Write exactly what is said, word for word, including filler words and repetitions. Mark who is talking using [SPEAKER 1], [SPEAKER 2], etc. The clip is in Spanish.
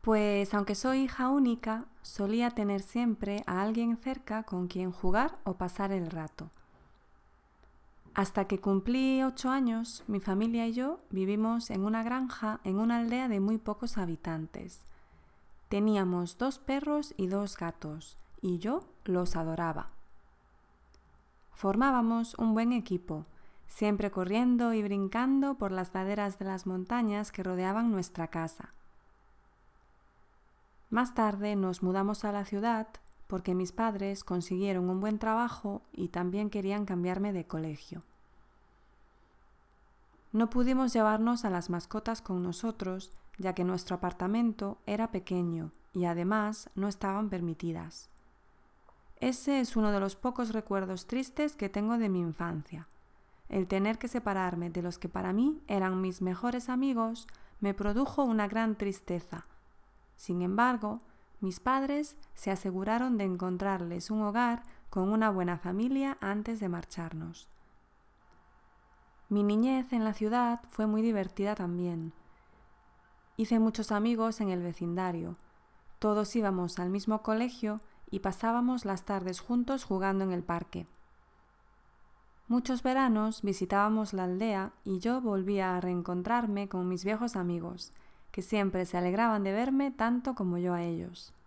[SPEAKER 1] Pues aunque soy hija única, solía tener siempre a alguien cerca con quien jugar o pasar el rato. Hasta que cumplí ocho años, mi familia y yo vivimos en una granja en una aldea de muy pocos habitantes. Teníamos dos perros y dos gatos, y yo los adoraba. Formábamos un buen equipo, siempre corriendo y brincando por las laderas de las montañas que rodeaban nuestra casa. Más tarde nos mudamos a la ciudad porque mis padres consiguieron un buen trabajo y también querían cambiarme de colegio. No pudimos llevarnos a las mascotas con nosotros, ya que nuestro apartamento era pequeño y además no estaban permitidas. Ese es uno de los pocos recuerdos tristes que tengo de mi infancia. El tener que separarme de los que para mí eran mis mejores amigos me produjo una gran tristeza. Sin embargo, mis padres se aseguraron de encontrarles un hogar con una buena familia antes de marcharnos. Mi niñez en la ciudad fue muy divertida también. Hice muchos amigos en el vecindario. Todos íbamos al mismo colegio y pasábamos las tardes juntos jugando en el parque. Muchos veranos visitábamos la aldea y yo volvía a reencontrarme con mis viejos amigos, que siempre se alegraban de verme tanto como yo a ellos.